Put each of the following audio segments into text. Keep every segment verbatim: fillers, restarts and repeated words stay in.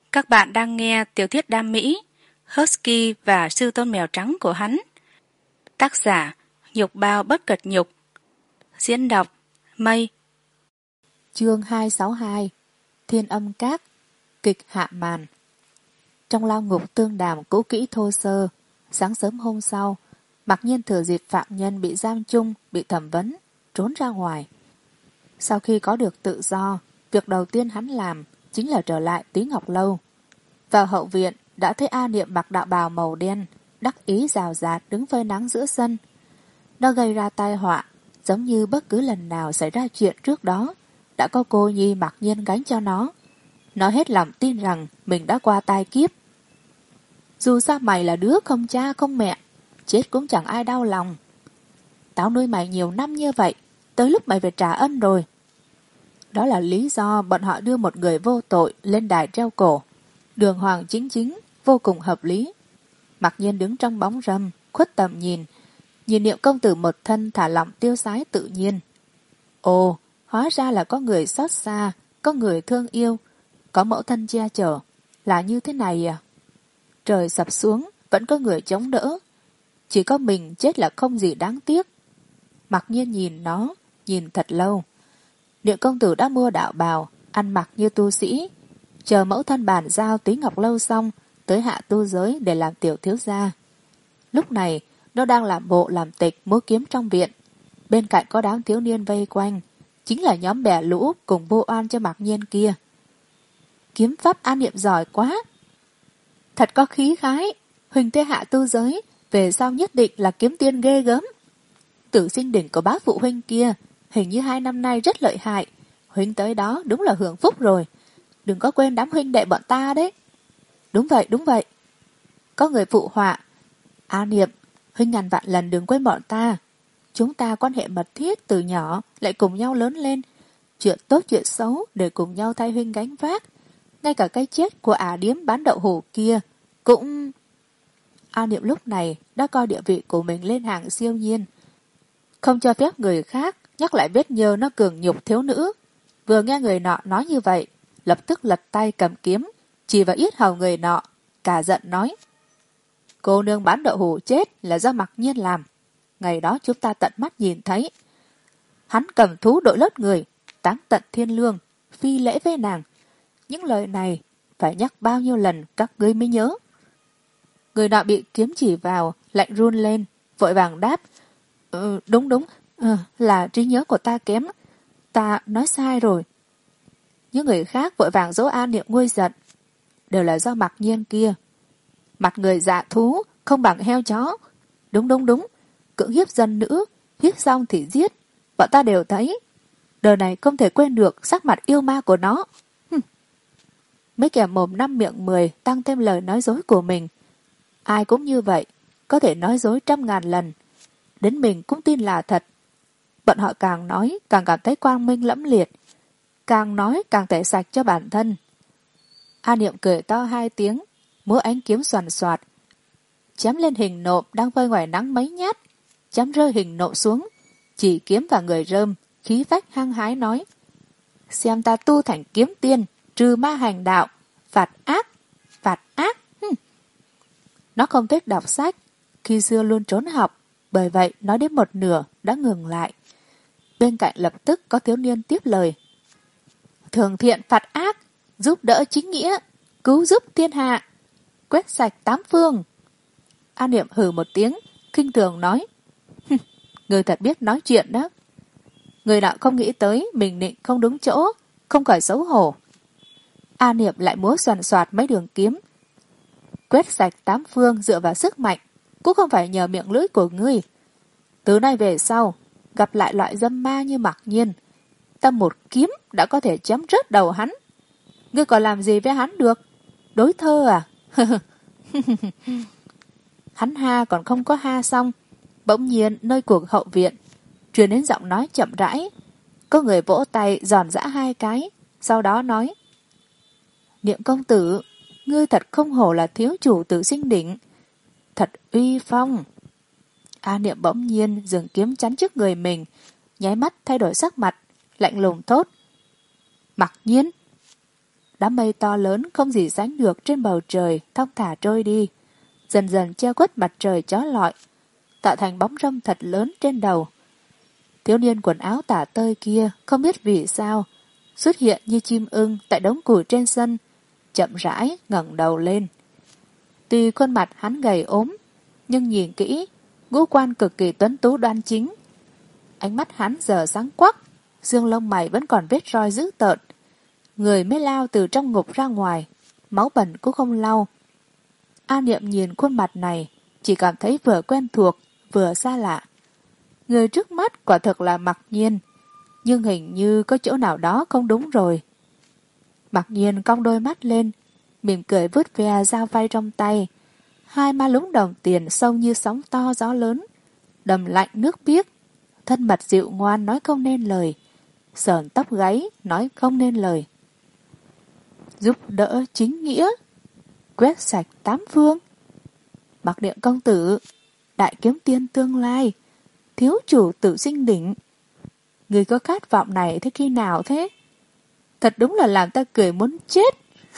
Các bạn đang nghe tiểu thuyết đam mỹ Husky và sư tôn mèo trắng của hắn. Tác giả Nhục Bao Bất Cật Nhục. Diễn đọc Mây. Chương hai sáu hai Thiên Âm Các. Kịch hạ màn. Trong lao ngục tương đàm cũ kỹ thô sơ, sáng sớm hôm sau, Mặc Nhiên thừa dịp phạm nhân bị giam chung, bị thẩm vấn, trốn ra ngoài. Sau khi có được tự do, việc đầu tiên hắn làm chính là trở lại Tí Ngọc Lâu. Vào hậu viện đã thấy A Niệm mặc đạo bào màu đen, đắc ý rào rạt đứng phơi nắng giữa sân. Nó gây ra tai họa, giống như bất cứ lần nào xảy ra chuyện trước đó, đã có cô nhi Mặc Nhiên gánh cho nó. Nó hết lòng tin rằng mình đã qua tai kiếp. Dù sao mày là đứa không cha không mẹ, chết cũng chẳng ai đau lòng. Tao nuôi mày nhiều năm như vậy, tới lúc mày phải trả ân rồi. Đó là lý do bọn họ đưa một người vô tội lên đài treo cổ. Đường hoàng chính chính, vô cùng hợp lý. Mặc Nhiên đứng trong bóng râm, khuất tầm nhìn, nhìn Niệm công tử một thân thả lỏng tiêu sái tự nhiên. Ồ, hóa ra là có người xót xa, có người thương yêu, có mẫu thân che chở, là như thế này à? Trời sập xuống, vẫn có người chống đỡ. Chỉ có mình chết là không gì đáng tiếc. Mặc Nhiên nhìn nó, nhìn thật lâu. Niệm công tử đã mua đạo bào, ăn mặc như tu sĩ, chờ mẫu thân bàn giao Tí Ngọc Lâu xong, tới hạ tu giới để làm tiểu thiếu gia. Lúc này, nó đang làm bộ làm tịch múa kiếm trong viện. Bên cạnh có đám thiếu niên vây quanh, chính là nhóm bè lũ cùng bô oan cho Mặc Nhiên kia. Kiếm pháp A Niệm giỏi quá. Thật có khí khái, huỳnh tê hạ tu giới, về sau nhất định là kiếm tiên ghê gớm. Tử sinh đỉnh của bác phụ huynh kia, hình như hai năm nay rất lợi hại. Huynh tới đó đúng là hưởng phúc rồi. Đừng có quên đám huynh đệ bọn ta đấy. Đúng vậy, đúng vậy. Có người phụ họa. A Niệm, huynh ngàn vạn lần đừng quên bọn ta. Chúng ta quan hệ mật thiết từ nhỏ, lại cùng nhau lớn lên. Chuyện tốt chuyện xấu để cùng nhau thay huynh gánh vác. Ngay cả cái chết của ả điếm bán đậu hủ kia cũng... A Niệm lúc này đã coi địa vị của mình lên hàng siêu nhiên. Không cho phép người khác nhắc lại vết nhơ nó cường nhục thiếu nữ. Vừa nghe người nọ nói như vậy, lập tức lật tay cầm kiếm, chỉ vào yết hầu người nọ, cả giận nói. Cô nương bán đậu hủ chết là do Mặc Nhiên làm. Ngày đó chúng ta tận mắt nhìn thấy. Hắn cầm thú đội lốt người, táng tận thiên lương, phi lễ với nàng. Những lời này phải nhắc bao nhiêu lần các ngươi mới nhớ. Người nọ bị kiếm chỉ vào, lạnh run lên, vội vàng đáp. Ừ, đúng đúng, ừ, là trí nhớ của ta kém. Ta nói sai rồi. Những người khác vội vàng dỗ A Niệm nguôi giận. Đều là do Mặc Nhiên kia. Mặt người dạ thú, không bằng heo chó. Đúng đúng đúng, cưỡng hiếp dân nữ, hiếp xong thì giết. Bọn ta đều thấy. Đời này không thể quên được sắc mặt yêu ma của nó. Hừm. Mấy kẻ mồm năm miệng mười tăng thêm lời nói dối của mình. Ai cũng như vậy, có thể nói dối trăm ngàn lần. Đến mình cũng tin là thật. Bọn họ càng nói càng cảm thấy quang minh lẫm liệt, càng nói càng tẩy sạch cho bản thân. A Niệm cười to hai tiếng, múa ánh kiếm xoàn xoạt, chém lên hình nộm đang phơi ngoài nắng mấy nhát, chém rơi hình nộm xuống, chỉ kiếm vào người rơm, khí phách hăng hái nói. Xem ta tu thành kiếm tiên, trừ ma hành đạo, phạt ác, phạt ác. Hừm. Nó không thích đọc sách, khi xưa luôn trốn học, bởi vậy nói đến một nửa đã ngừng lại. Bên cạnh lập tức có thiếu niên tiếp lời. Thường thiện phạt ác, giúp đỡ chính nghĩa, cứu giúp thiên hạ, quét sạch tám phương. A Niệm hừ một tiếng, khinh thường nói. Người thật biết nói chuyện đó. Người nọ không nghĩ tới mình nịnh không đúng chỗ, không khỏi xấu hổ. A Niệm lại múa xoàn xoạt mấy đường kiếm. Quét sạch tám phương dựa vào sức mạnh, cũng không phải nhờ miệng lưỡi của ngươi. Từ nay về sau, gặp lại loại dâm ma như Mặc Nhiên, ta một kiếm đã có thể chém rớt đầu hắn. Ngươi còn làm gì với hắn được? Đối thơ à? Hắn ha còn không có ha xong, bỗng nhiên nơi cuộc hậu viện truyền đến giọng nói chậm rãi. Có người vỗ tay giòn giã hai cái, sau đó nói. Niệm công tử, ngươi thật không hổ là thiếu chủ Tử Sinh Đỉnh, thật uy phong. A Niệm bỗng nhiên dừng kiếm chắn trước người mình, nháy mắt thay đổi sắc mặt, lạnh lùng thốt. Mặc Nhiên. Đám mây to lớn không gì sánh được trên bầu trời thong thả trôi đi, dần dần che khuất mặt trời chói lọi, tạo thành bóng râm thật lớn trên đầu. Thiếu niên quần áo tả tơi kia không biết vì sao xuất hiện như chim ưng tại đống củi trên sân, chậm rãi ngẩng đầu lên. Tuy khuôn mặt hắn gầy ốm, nhưng nhìn kỹ, ngũ quan cực kỳ tuấn tú đoan chính. Ánh mắt hắn giờ sáng quắc, xương lông mày vẫn còn vết roi dữ tợn. Người mới lao từ trong ngục ra ngoài, máu bẩn cũng không lau. A Niệm nhìn khuôn mặt này, chỉ cảm thấy vừa quen thuộc, vừa xa lạ. Người trước mắt quả thực là Mặc Nhiên, nhưng hình như có chỗ nào đó không đúng rồi. Mặc Nhiên cong đôi mắt lên, mỉm cười vứt ve dao phay trong tay. Hai ma lúng đồng tiền sâu như sóng to gió lớn, đầm lạnh nước biếc, thân mật dịu ngoan nói không nên lời, sờn tóc gáy nói không nên lời. Giúp đỡ chính nghĩa, quét sạch tám phương. Mặc Niệm công tử, đại kiếm tiên tương lai, thiếu chủ tử sinh đỉnh. Người có khát vọng này thế khi nào thế? Thật đúng là làm ta cười muốn chết.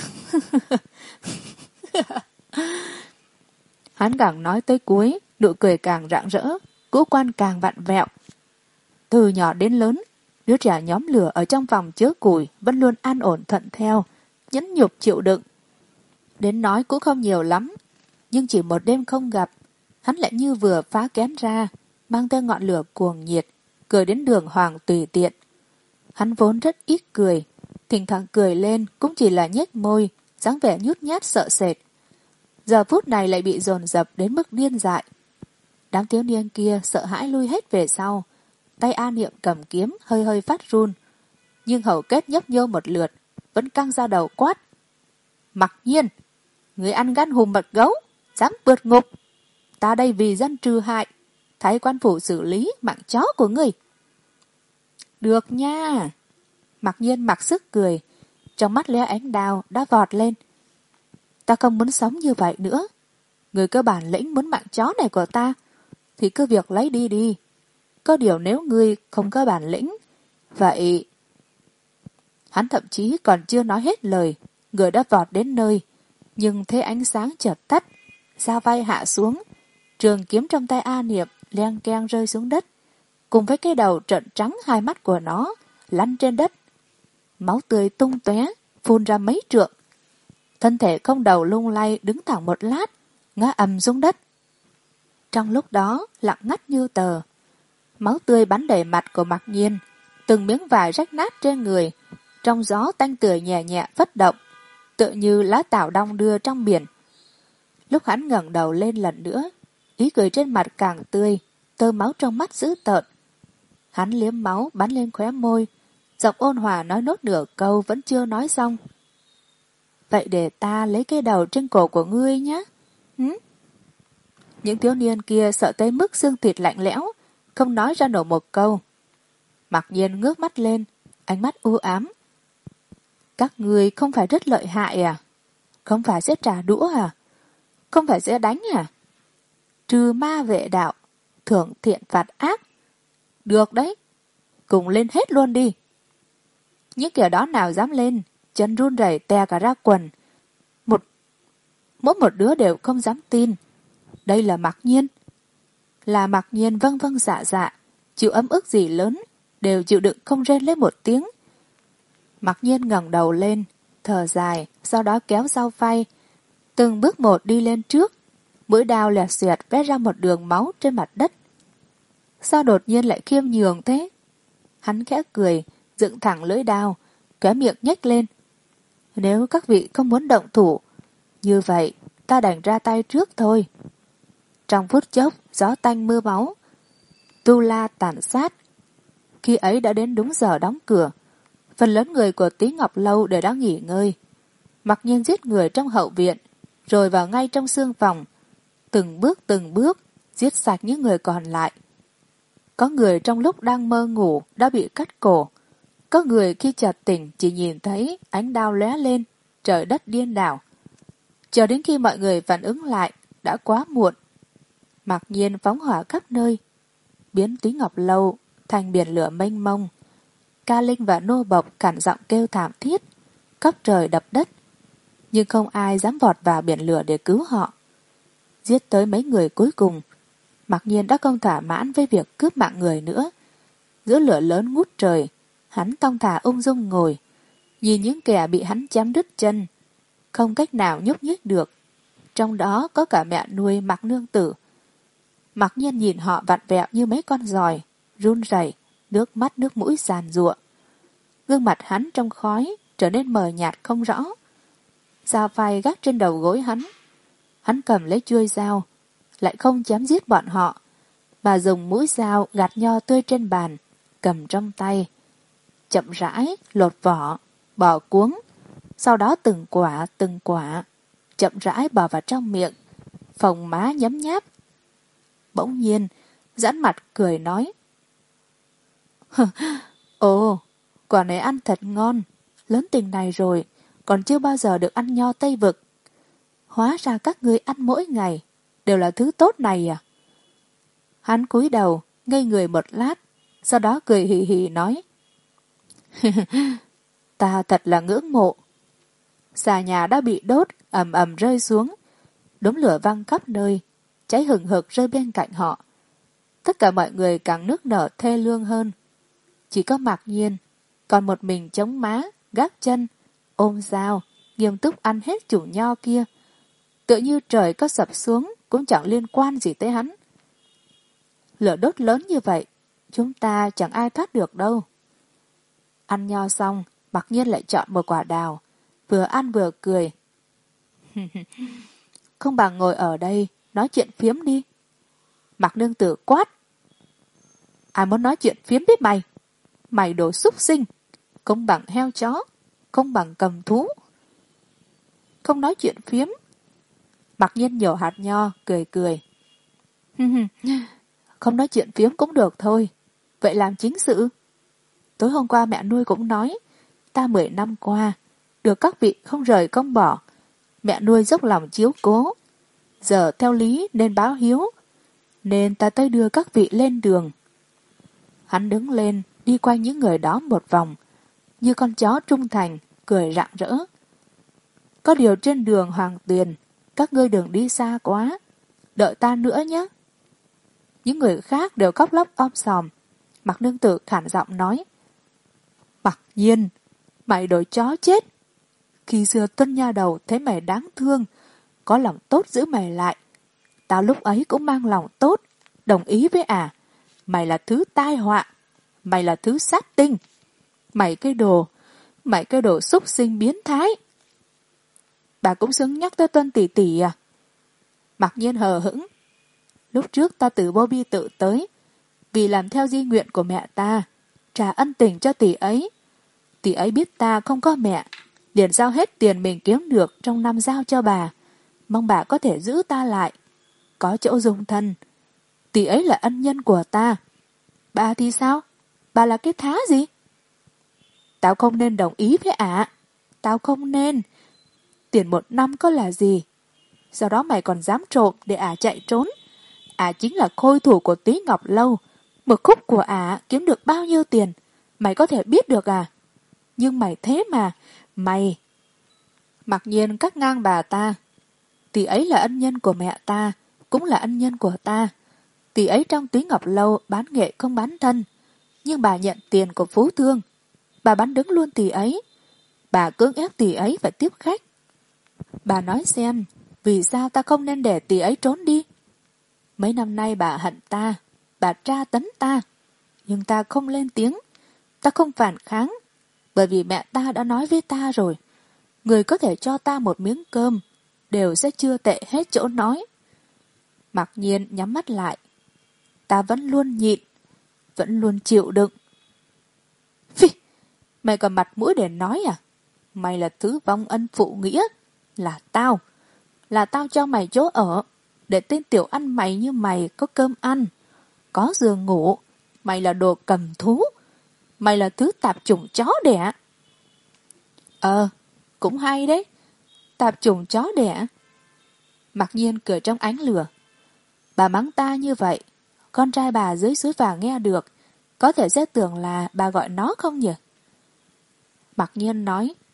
Hắn càng nói tới cuối, nụ cười càng rạng rỡ, ngũ quan càng vặn vẹo. Từ nhỏ đến lớn, đứa trẻ nhóm lửa ở trong phòng chứa củi vẫn luôn an ổn thuận theo, nhẫn nhục chịu đựng. Đến nói cũng không nhiều lắm, nhưng chỉ một đêm không gặp, hắn lại như vừa phá kén ra, mang theo ngọn lửa cuồng nhiệt, cười đến đường hoàng tùy tiện. Hắn vốn rất ít cười, thỉnh thoảng cười lên cũng chỉ là nhếch môi, dáng vẻ nhút nhát sợ sệt. Giờ phút này lại bị dồn dập đến mức điên dại. Đám thiếu niên kia sợ hãi lui hết về sau, tay A Niệm cầm kiếm hơi hơi phát run, nhưng hầu kết nhấp nhô một lượt, vẫn căng ra đầu quát. Mặc Nhiên, người ăn gan hùm mật gấu, dám vượt ngục. Ta đây vì dân trừ hại, thái quan phủ xử lý mạng chó của người. Được nha. Mặc Nhiên mặc sức cười, trong mắt lóe ánh đao đã vọt lên. Ta không muốn sống như vậy nữa. Người cơ bản lĩnh muốn mạng chó này của ta, thì cứ việc lấy đi đi. Có điều nếu ngươi không có bản lĩnh, vậy... Hắn thậm chí còn chưa nói hết lời, người đã vọt đến nơi, nhưng thế ánh sáng chợt tắt, dao vai hạ xuống, trường kiếm trong tay A Niệm leng keng rơi xuống đất, cùng với cái đầu trợn trắng hai mắt của nó lăn trên đất. Máu tươi tung tóe, phun ra mấy trượng. Thân thể không đầu lung lay đứng thẳng một lát, ngã ầm xuống đất. Trong lúc đó lặng ngắt như tờ, máu tươi bắn đầy mặt của Mặc Nhiên, từng miếng vải rách nát trên người, trong gió tanh tưởi nhẹ nhẹ phất động, tựa như lá tảo đong đưa trong biển. Lúc hắn ngẩng đầu lên lần nữa, ý cười trên mặt càng tươi, tơ máu trong mắt dữ tợn. Hắn liếm máu bắn lên khóe môi, giọng ôn hòa nói nốt nửa câu vẫn chưa nói xong. Vậy để ta lấy cái đầu trên cổ của ngươi nhé. Hứ? Những thiếu niên kia sợ tới mức xương thịt lạnh lẽo, không nói ra nổi một câu. Mặc Nhiên ngước mắt lên, ánh mắt u ám. Các ngươi không phải rất lợi hại à? Không phải sẽ trả đũa à? Không phải sẽ đánh à? Trừ ma vệ đạo, thưởng thiện phạt ác. Được đấy, cùng lên hết luôn đi. Những kiểu đó nào dám lên, chân run rẩy tè cả ra quần. Một, mỗi một đứa đều không dám tin. Đây là Mặc Nhiên. Là Mặc Nhiên vâng vâng dạ dạ, chịu ấm ức gì lớn, đều chịu đựng không rên lên một tiếng. Mặc Nhiên ngẩng đầu lên, thở dài, sau đó kéo dao phay, từng bước một đi lên trước, mũi đao lẹt xoẹt vẽ ra một đường máu trên mặt đất. Sao đột nhiên lại khiêm nhường thế? Hắn khẽ cười, dựng thẳng lưỡi đao, khóe miệng nhếch lên. Nếu các vị không muốn động thủ, như vậy ta đành ra tay trước thôi. Trong phút chốc, gió tanh mưa máu, tu la tàn sát. Khi ấy đã đến đúng giờ đóng cửa, phần lớn người của Tí Ngọc Lâu đều đã nghỉ ngơi. Mặc Nhiên giết người trong hậu viện, rồi vào ngay trong xương phòng, từng bước từng bước giết sạch những người còn lại. Có người trong lúc đang mơ ngủ đã bị cắt cổ, có người khi chợt tỉnh chỉ nhìn thấy ánh đao lóe lên, trời đất điên đảo. Chờ đến khi mọi người phản ứng lại, đã quá muộn. Mặc Nhiên phóng hỏa khắp nơi, biến Tí Ngọc Lâu thành biển lửa mênh mông. Ca Linh và nô bộc cản giọng kêu thảm thiết, cóc trời đập đất, nhưng không ai dám vọt vào biển lửa để cứu họ. Giết tới mấy người cuối cùng, Mặc Nhiên đã không thỏa mãn với việc cướp mạng người nữa. Giữa lửa lớn ngút trời, hắn thong thả ung dung ngồi, nhìn những kẻ bị hắn chém đứt chân, không cách nào nhúc nhích được. Trong đó có cả mẹ nuôi Mặc Nương Tử. Mặc Nhiên nhìn họ vặn vẹo như mấy con giòi, run rẩy, nước mắt nước mũi giàn giụa. Gương mặt hắn trong khói trở nên mờ nhạt không rõ. Dao phay gác trên đầu gối hắn. Hắn cầm lấy chuôi dao, lại không chém giết bọn họ, mà dùng mũi dao gạt nho tươi trên bàn, cầm trong tay, chậm rãi lột vỏ, bỏ cuống, sau đó từng quả từng quả chậm rãi bỏ vào trong miệng, phồng má nhấm nháp. Bỗng nhiên giãn mặt cười nói: Ồ, quả này ăn thật ngon, lớn tình này rồi còn chưa bao giờ được ăn nho Tây Vực. Hóa ra các ngươi ăn mỗi ngày đều là thứ tốt này à? Hắn cúi đầu ngây người một lát, sau đó cười hì hì nói: Ta thật là ngưỡng mộ. Xà nhà đã bị đốt ầm ầm rơi xuống, đống lửa văng khắp nơi, cháy hừng hực rơi bên cạnh họ. Tất cả mọi người càng nức nở thê lương hơn. Chỉ có Mặc Nhiên còn một mình chống má, gác chân, ôm dao, nghiêm túc ăn hết chủng nho kia. Tựa như trời có sập xuống cũng chẳng liên quan gì tới hắn. Lửa đốt lớn như vậy, chúng ta chẳng ai thoát được đâu. Ăn nho xong, Mặc Nhiên lại chọn một quả đào, vừa ăn vừa cười. Không bằng ngồi ở đây nói chuyện phiếm đi. Mặc Nương Tử quát: Ai muốn nói chuyện phiếm với mày? Mày đồ súc sinh, không bằng heo chó, không bằng cầm thú. Không nói chuyện phiếm. Mặc Nhiên nhổ hạt nho, cười cười. Không nói chuyện phiếm cũng được thôi. Vậy làm chính sự. Tối hôm qua mẹ nuôi cũng nói, ta mười năm qua được các vị không rời không bỏ, mẹ nuôi dốc lòng chiếu cố. Giờ theo lý nên báo hiếu, nên ta tới đưa các vị lên đường. Hắn đứng lên, đi quanh những người đó một vòng, như con chó trung thành, cười rạng rỡ. Có điều trên đường Hoàng Tuyền, các ngươi đừng đi xa quá, đợi ta nữa nhé. Những người khác đều khóc lóc om sòm. Mặc Nương Tử khản giọng nói: Mặc Nhiên, mày đồ chó chết. Khi xưa Tuân nha đầu thấy mày đáng thương, có lòng tốt giữ mày lại. Tao lúc ấy cũng mang lòng tốt, đồng ý với ả. Mày là thứ tai họa, mày là thứ sát tinh. Mày cái đồ, mày cái đồ súc sinh biến thái. Bà cũng xứng nhắc tới Tuân tỷ tỷ à? Mặc Nhiên hờ hững: Lúc trước ta từ Bô Bi tự tới, vì làm theo di nguyện của mẹ ta, trả ân tình cho tỷ ấy. Tỷ ấy biết ta không có mẹ, liền giao hết tiền mình kiếm được trong năm giao cho bà, mong bà có thể giữ ta lại, có chỗ dung thân. Tỷ ấy là ân nhân của ta. Bà thì sao? Bà là cái thá gì? Tao không nên đồng ý với ả. Tao không nên. Tiền một năm có là gì? Sau đó mày còn dám trộm để ả chạy trốn. Ả chính là khôi thủ của Túy Ngọc Lâu. Một khúc của ả kiếm được bao nhiêu tiền, mày có thể biết được à? Nhưng mày thế mà, mày... Mặc Nhiên cắt ngang bà ta. Tỷ ấy là ân nhân của mẹ ta, cũng là ân nhân của ta. Tỷ ấy trong Túy Ngọc Lâu bán nghệ không bán thân, nhưng bà nhận tiền của Phú Thương. Bà bán đứng luôn tỷ ấy. Bà cưỡng ép tỷ ấy phải tiếp khách. Bà nói xem, vì sao ta không nên để tỷ ấy trốn đi? Mấy năm nay bà hận ta, bà tra tấn ta, nhưng ta không lên tiếng, ta không phản kháng, bởi vì mẹ ta đã nói với ta rồi, người có thể cho ta một miếng cơm đều sẽ chưa tệ hết chỗ nói. Mặc Nhiên nhắm mắt lại. Ta vẫn luôn nhịn, vẫn luôn chịu đựng. Phi, mày còn mặt mũi để nói à? Mày là thứ vong ân phụ nghĩa. Là tao, là tao cho mày chỗ ở, để tên tiểu ăn mày như mày có cơm ăn, có giường ngủ. Mày là đồ cầm thú, mày là thứ tạp chủng chó đẻ. Ờ, cũng hay đấy, tạp chủng chó đẻ. Mặc Nhiên cười trong ánh lửa. Bà mắng ta như vậy, con trai bà dưới suối vàng nghe được, có thể sẽ tưởng là bà gọi nó không nhỉ? Mặc Nhiên nói: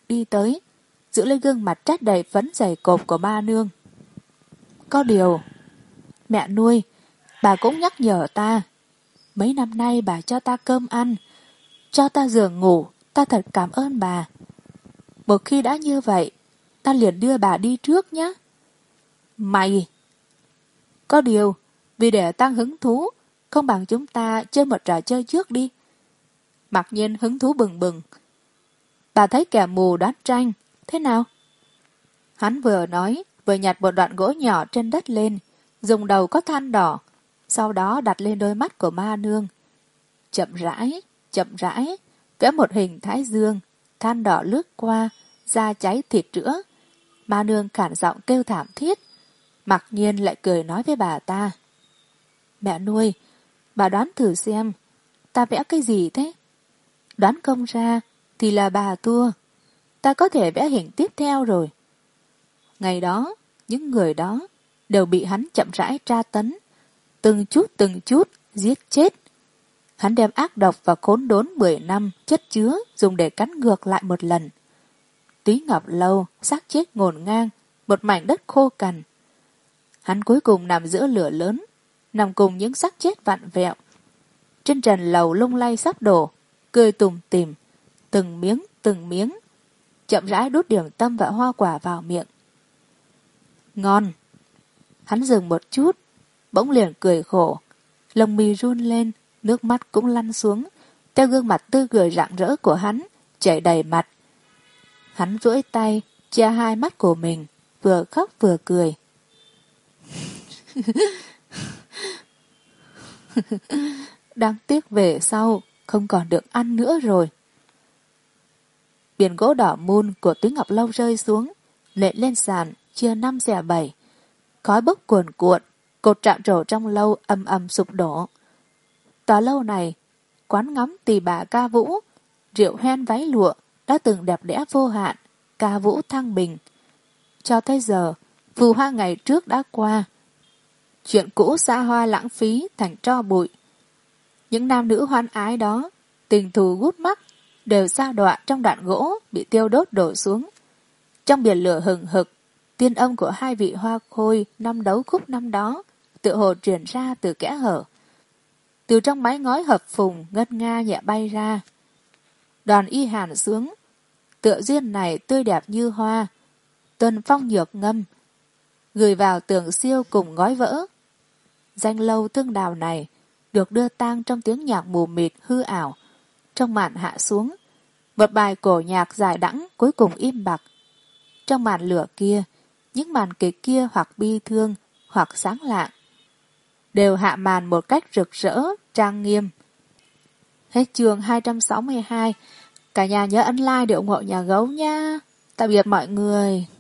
đi tới, giữ lấy gương mặt trát đầy phấn dày cộp của ba nương. Có điều, mẹ nuôi, bà cũng nhắc nhở ta. Mấy năm nay bà cho ta cơm ăn, cho ta giường ngủ, ta thật cảm ơn bà. Một khi đã như vậy, ta liền đưa bà đi trước nhé. Mày! Có điều, vì để tăng hứng thú, không bằng chúng ta chơi một trò chơi trước đi. Mặc nhiên hứng thú bừng bừng. Bà thấy kẻ mù đoán tranh, thế nào? Hắn vừa nói, vừa nhặt một đoạn gỗ nhỏ trên đất lên, dùng đầu có than đỏ, sau đó đặt lên đôi mắt của ma nương. Chậm rãi, chậm rãi, vẽ một hình thái dương, than đỏ lướt qua, da cháy thịt rữa. Ma nương khản giọng kêu thảm thiết. Mặc nhiên lại cười nói với bà ta. Mẹ nuôi, bà đoán thử xem, ta vẽ cái gì thế? Đoán không ra, thì là bà thua. Ta có thể vẽ hình tiếp theo rồi. Ngày đó, những người đó đều bị hắn chậm rãi tra tấn, từng chút từng chút giết chết. Hắn đem ác độc và khốn đốn mười năm chất chứa dùng để cắn ngược lại một lần. Túy Ngọc Lâu, xác chết ngổn ngang, một mảnh đất khô cằn. Hắn cuối cùng nằm giữa lửa lớn, nằm cùng những xác chết vặn vẹo. Trên trần lầu lung lay sắp đổ, cười tủm tỉm, từng miếng từng miếng, chậm rãi đút điểm tâm và hoa quả vào miệng. Ngon! Hắn dừng một chút, bỗng liền cười khổ, lông mi run lên, nước mắt cũng lăn xuống, theo gương mặt tươi cười rạng rỡ của hắn, chảy đầy mặt. Hắn duỗi tay, che hai mắt của mình, vừa khóc vừa cười. Đáng tiếc về sau, không còn được ăn nữa rồi. Biển gỗ đỏ mun của Túy Ngọc Lâu rơi xuống, nện lên sàn, chia năm xẻ bảy. Khói bốc cuồn cuộn, cột trạm trổ trong lâu ầm ầm sụp đổ. Tòa lâu này, quán ngắm tỳ bà ca vũ, rượu hoen váy lụa, đã từng đẹp đẽ vô hạn, ca vũ thăng bình. Cho tới giờ, phù hoa ngày trước đã qua. Chuyện cũ xa hoa lãng phí thành tro bụi. Những nam nữ hoan ái đó, tình thù gút mắt, đều sa đọa trong đoạn gỗ bị tiêu đốt đổ xuống. Trong biển lửa hừng hực, tiên âm của hai vị hoa khôi năm đấu khúc năm đó tự hồ truyền ra từ kẽ hở. Từ trong mái ngói hợp phùng ngân nga nhẹ bay ra. Đoàn y hàn xuống, tựa duyên này tươi đẹp như hoa, tuần phong nhược ngâm, gửi vào tường siêu cùng ngói vỡ. Danh lâu thương đào này được đưa tang trong tiếng nhạc mù mịt hư ảo. Trong màn hạ xuống, một bài cổ nhạc dài đẵng cuối cùng im bặt. Trong màn lửa kia, những màn kịch kia hoặc bi thương, hoặc sáng lạng, đều hạ màn một cách rực rỡ, trang nghiêm. Hết chương hai trăm sáu mươi hai. Cả nhà nhớ ấn like để ủng hộ nhà gấu nha. Tạm biệt mọi người.